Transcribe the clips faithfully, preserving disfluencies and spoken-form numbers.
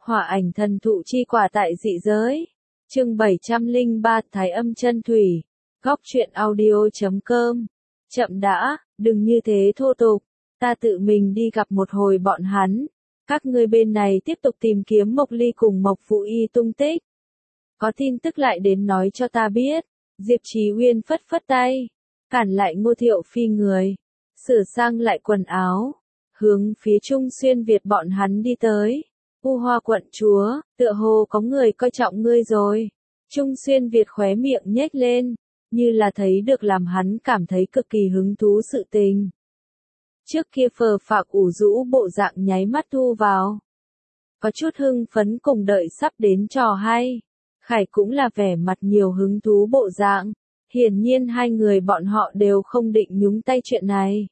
Hỏa ảnh thần thụ chi quả tại dị giới. Chương bảy trăm lẻ ba Thái âm chân thủy. Góc truyện audio chấm com. Chậm đã, đừng như thế thô tục. Ta tự mình đi gặp một hồi bọn hắn. Các ngươi bên này tiếp tục tìm kiếm Mộc Ly cùng Mộc Phụ Y tung tích. Có tin tức lại đến nói cho ta biết. Diệp Chí Uyên phất phất tay, cản lại Ngô Thiệu Phi người, sửa sang lại quần áo, hướng phía Trung Xuyên Việt bọn hắn đi tới. U Hoa quận chúa, tựa hồ có người coi trọng ngươi rồi. Trung Xuyên Việt khóe miệng nhếch lên, như là thấy được làm hắn cảm thấy cực kỳ hứng thú sự tình. Trước kia phờ phạc ủ rũ bộ dạng nháy mắt thu vào. Có chút hưng phấn cùng đợi sắp đến trò hay. Khải cũng là vẻ mặt nhiều hứng thú bộ dạng. Hiển nhiên hai người bọn họ đều không định nhúng tay chuyện này.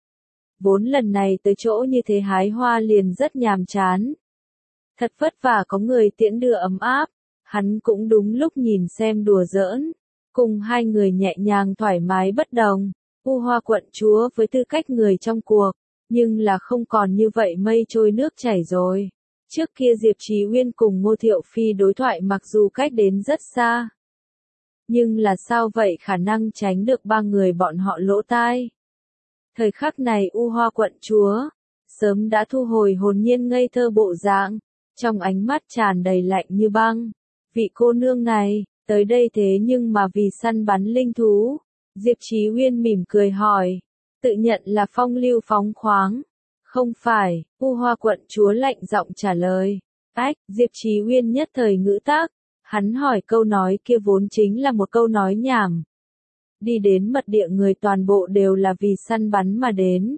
Vốn lần này tới chỗ như thế hái hoa liền rất nhàm chán. Thật vất vả có người tiễn đưa ấm áp. Hắn cũng đúng lúc nhìn xem đùa giỡn. Cùng hai người nhẹ nhàng thoải mái bất đồng. U Hoa quận chúa với tư cách người trong cuộc. Nhưng là không còn như vậy mây trôi nước chảy rồi. Trước kia Diệp Chí Uyên cùng Ngô Thiệu Phi đối thoại mặc dù cách đến rất xa. Nhưng là sao vậy khả năng tránh được ba người bọn họ lỗ tai. Thời khắc này U Hoa quận chúa, sớm đã thu hồi hồn nhiên ngây thơ bộ dạng, trong ánh mắt tràn đầy lạnh như băng. Vị cô nương này, tới đây thế nhưng mà vì săn bắn linh thú. Diệp Chí Uyên mỉm cười hỏi, tự nhận là phong lưu phóng khoáng. Không phải, U Hoa quận chúa lạnh giọng trả lời. Ách, Diệp Chí Uyên nhất thời ngữ tác, hắn hỏi câu nói kia vốn chính là một câu nói nhảm. Đi đến mật địa người toàn bộ đều là vì săn bắn mà đến.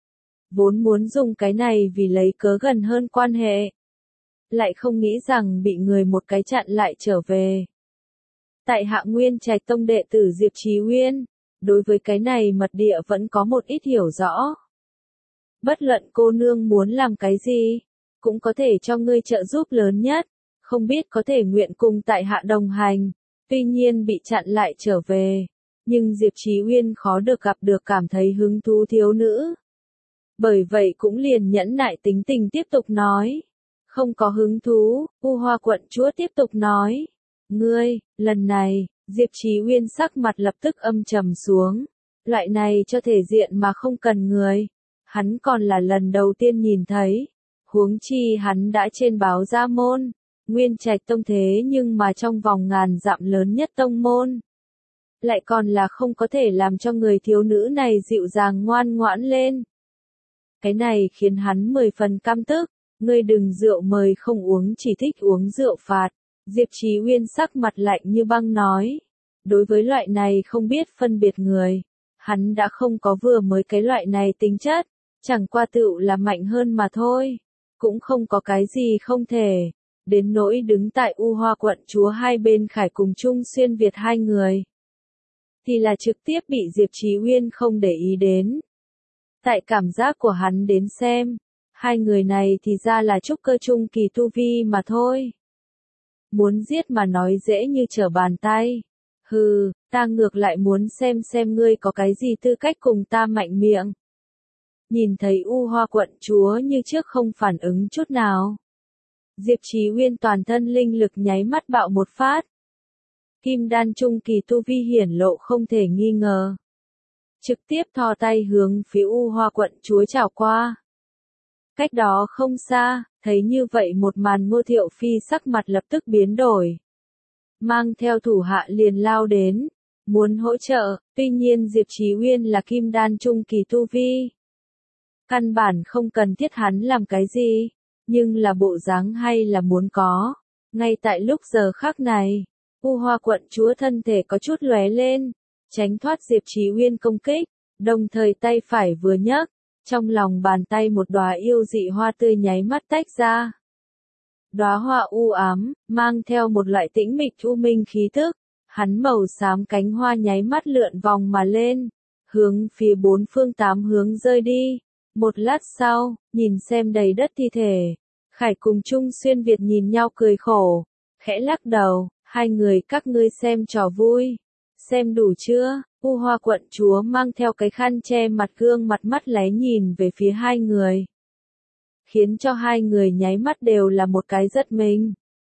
Vốn muốn dùng cái này vì lấy cớ gần hơn quan hệ. Lại không nghĩ rằng bị người một cái chặn lại trở về. Tại Hạ Nguyên Trạch Tông đệ tử Diệp Chí Uyên, đối với cái này mật địa vẫn có một ít hiểu rõ. Bất luận cô nương muốn làm cái gì, cũng có thể cho ngươi trợ giúp lớn nhất, không biết có thể nguyện cùng tại hạ đồng hành, tuy nhiên bị chặn lại trở về, nhưng Diệp Chí Uyên khó được gặp được cảm thấy hứng thú thiếu nữ. Bởi vậy cũng liền nhẫn nại tính tình tiếp tục nói, không có hứng thú, U Hoa quận chúa tiếp tục nói, ngươi, lần này, Diệp Chí Uyên sắc mặt lập tức âm trầm xuống, loại này cho thể diện mà không cần người. Hắn còn là lần đầu tiên nhìn thấy, huống chi hắn đã trên báo ra môn, Nguyên Trạch Tông thế nhưng mà trong vòng ngàn dặm lớn nhất tông môn. Lại còn là không có thể làm cho người thiếu nữ này dịu dàng ngoan ngoãn lên. Cái này khiến hắn mười phần căm tức, ngươi đừng rượu mời không uống chỉ thích uống rượu phạt. Diệp Chí Uyên sắc mặt lạnh như băng nói, đối với loại này không biết phân biệt người, hắn đã không có vừa mới cái loại này tính chất. Chẳng qua tựu là mạnh hơn mà thôi, cũng không có cái gì không thể, đến nỗi đứng tại U Hoa quận chúa hai bên Khải cùng Trung Xuyên Việt hai người, thì là trực tiếp bị Diệp Chí Uyên không để ý đến. Tại cảm giác của hắn đến xem, hai người này thì ra là trúc cơ trung kỳ tu vi mà thôi. Muốn giết mà nói dễ như trở bàn tay, hừ, ta ngược lại muốn xem xem ngươi có cái gì tư cách cùng ta mạnh miệng. Nhìn thấy U Hoa quận chúa như trước không phản ứng chút nào. Diệp Chí Uyên toàn thân linh lực nháy mắt bạo một phát. Kim đan trung kỳ tu vi hiển lộ không thể nghi ngờ. Trực tiếp thò tay hướng phía U Hoa quận chúa chào qua. Cách đó không xa, thấy như vậy một màn Ngô Thiệu Phi sắc mặt lập tức biến đổi. Mang theo thủ hạ liền lao đến, muốn hỗ trợ, tuy nhiên Diệp Chí Uyên là kim đan trung kỳ tu vi. Căn bản không cần thiết hắn làm cái gì, nhưng là bộ dáng hay là muốn có. Ngay tại lúc giờ khắc này, U Hoa quận chúa thân thể có chút lóe lên, tránh thoát Diệp Chí Uyên công kích, đồng thời tay phải vừa nhấc, trong lòng bàn tay một đóa yêu dị hoa tươi nháy mắt tách ra. Đóa hoa u ám, mang theo một loại tĩnh mịch u minh khí tức, hắn màu xám cánh hoa nháy mắt lượn vòng mà lên, hướng phía bốn phương tám hướng rơi đi. Một lát sau, nhìn xem đầy đất thi thể, Khải cùng Trung Xuyên Việt nhìn nhau cười khổ, khẽ lắc đầu, hai người các ngươi xem trò vui, xem đủ chưa? U Hoa quận chúa mang theo cái khăn che mặt gương mặt mắt lé nhìn về phía hai người. khiến cho hai người nháy mắt đều là một cái giật mình.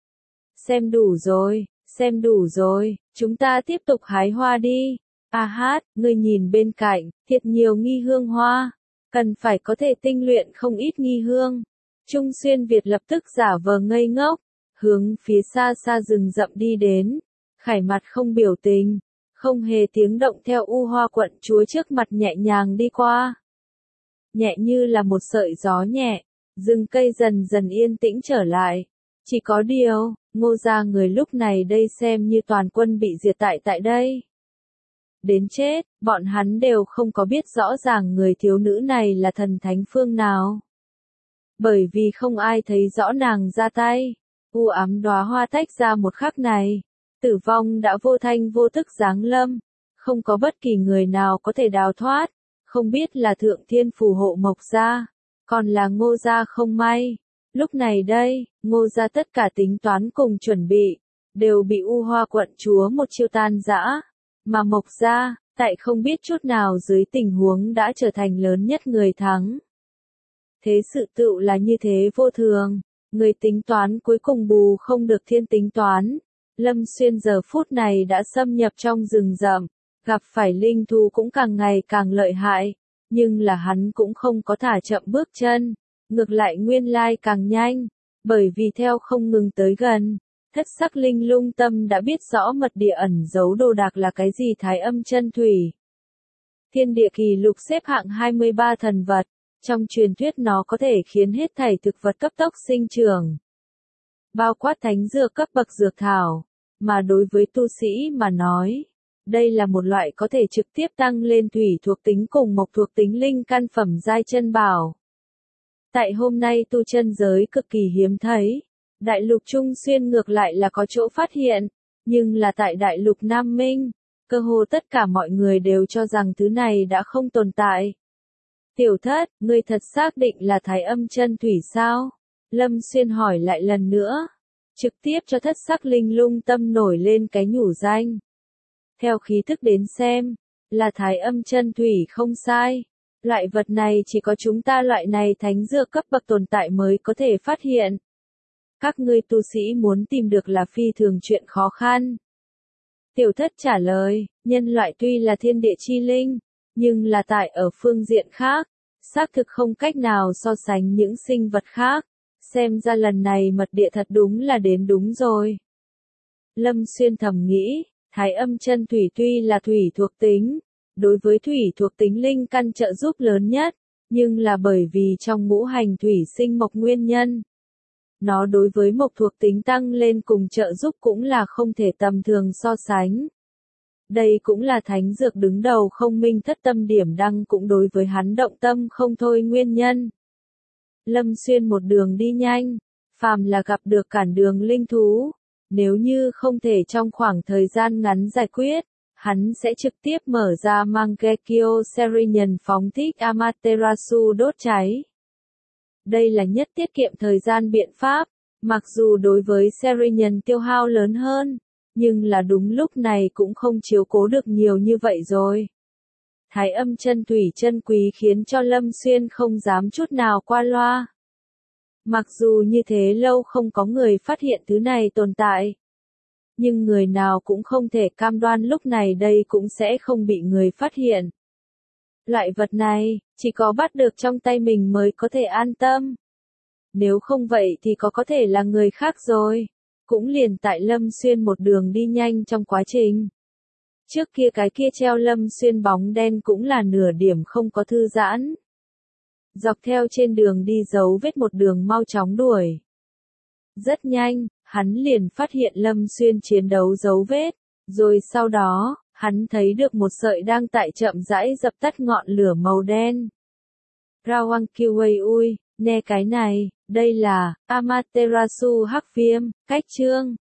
Xem đủ rồi, xem đủ rồi, chúng ta tiếp tục hái hoa đi. A hát, ngươi nhìn bên cạnh, thiệt nhiều nghi hương hoa, cần phải có thể tinh luyện không ít nghi hương. Trung Xuyên Việt lập tức giả vờ ngây ngốc, hướng phía xa xa rừng rậm đi đến, khải mặt không biểu tình, không hề tiếng động theo u hoa quận chúa trước mặt nhẹ nhàng đi qua. Nhẹ như là một sợi gió nhẹ, rừng cây dần dần yên tĩnh trở lại. Chỉ có điều, Ngô gia người lúc này đây xem như toàn quân bị diệt tại tại đây. Đến chết, bọn hắn đều không có biết rõ ràng người thiếu nữ này là thần thánh phương nào. Bởi vì không ai thấy rõ nàng ra tay, u ám đóa hoa tách ra một khắc này, tử vong đã vô thanh vô tức giáng lâm, không có bất kỳ người nào có thể đào thoát, không biết là thượng thiên phù hộ Mộc gia, còn là Ngô gia không may. Lúc này đây, Ngô gia tất cả tính toán cùng chuẩn bị, đều bị u hoa quận chúa một chiêu tan rã, mà Mộc gia, tại không biết chút nào dưới tình huống đã trở thành lớn nhất người thắng. Thế sự tựu là như thế vô thường, người tính toán cuối cùng bù không được thiên tính toán. Lâm Xuyên giờ phút này đã xâm nhập trong rừng rậm, gặp phải linh thú cũng càng ngày càng lợi hại, nhưng là hắn cũng không có thả chậm bước chân, ngược lại nguyên lai càng nhanh, bởi vì theo không ngừng tới gần, thất sắc linh lung tâm đã biết rõ mật địa ẩn giấu đồ đạc là cái gì. Thái Âm Chân Thủy. Thiên địa kỳ lục xếp hạng hai mươi ba thần vật, trong truyền thuyết nó có thể khiến hết thảy thực vật cấp tốc sinh trưởng, bao quát thánh dược cấp bậc dược thảo, mà đối với tu sĩ mà nói, đây là một loại có thể trực tiếp tăng lên thủy thuộc tính cùng mộc thuộc tính linh căn phẩm giai chân bảo. Tại hôm nay tu chân giới cực kỳ hiếm thấy, đại lục Trung Xuyên ngược lại là có chỗ phát hiện, nhưng là tại đại lục Nam Minh, cơ hồ tất cả mọi người đều cho rằng thứ này đã không tồn tại. Tiểu thất, ngươi thật xác định là Thái Âm Chân Thủy sao? Lâm Xuyên hỏi lại lần nữa, trực tiếp cho thất sắc linh lung tâm nổi lên cái nhủ danh. Theo khí thức đến xem, là Thái Âm Chân Thủy không sai. Loại vật này chỉ có chúng ta loại này thánh dược cấp bậc tồn tại mới có thể phát hiện. Các ngươi tu sĩ muốn tìm được là phi thường chuyện khó khăn. Tiểu thất trả lời, nhân loại tuy là thiên địa chi linh, nhưng là tại ở phương diện khác, xác thực không cách nào so sánh những sinh vật khác. Xem ra lần này mật địa thật đúng là đến đúng rồi. Lâm Xuyên thầm nghĩ, Thái Âm Chân Thủy tuy là thủy thuộc tính, đối với thủy thuộc tính linh căn trợ giúp lớn nhất, nhưng là bởi vì trong ngũ hành thủy sinh mộc nguyên nhân. Nó đối với mộc thuộc tính tăng lên cùng trợ giúp cũng là không thể tầm thường so sánh. Đây cũng là thánh dược đứng đầu không minh thất tâm điểm đăng cũng đối với hắn động tâm không thôi nguyên nhân. Lâm Xuyên một đường đi nhanh, phàm là gặp được cản đường linh thú, nếu như không thể trong khoảng thời gian ngắn giải quyết, hắn sẽ trực tiếp mở ra Mangekyo Serenian phóng thích Amaterasu đốt cháy. Đây là nhất tiết kiệm thời gian biện pháp, mặc dù đối với Serenian tiêu hao lớn hơn, nhưng là đúng lúc này cũng không chiếu cố được nhiều như vậy rồi. Thái Âm Chân Thủy chân quý khiến cho Lâm Xuyên không dám chút nào qua loa. Mặc dù như thế lâu không có người phát hiện thứ này tồn tại, nhưng người nào cũng không thể cam đoan lúc này đây cũng sẽ không bị người phát hiện. Loại vật này, chỉ có bắt được trong tay mình mới có thể an tâm. Nếu không vậy thì có có thể là người khác rồi. Cũng liền tại Lâm Xuyên một đường đi nhanh trong quá trình. Trước kia cái kia treo Lâm Xuyên bóng đen cũng là nửa điểm không có thư giãn. Dọc theo trên đường đi dấu vết một đường mau chóng đuổi. Rất nhanh, hắn liền phát hiện Lâm Xuyên chiến đấu dấu vết, rồi sau đó, hắn thấy được một sợi đang tại chậm rãi dập tắt ngọn lửa màu đen. Rawang Kiwei ui, nghe cái này, đây là Amaterasu hắc viêm, cách chương.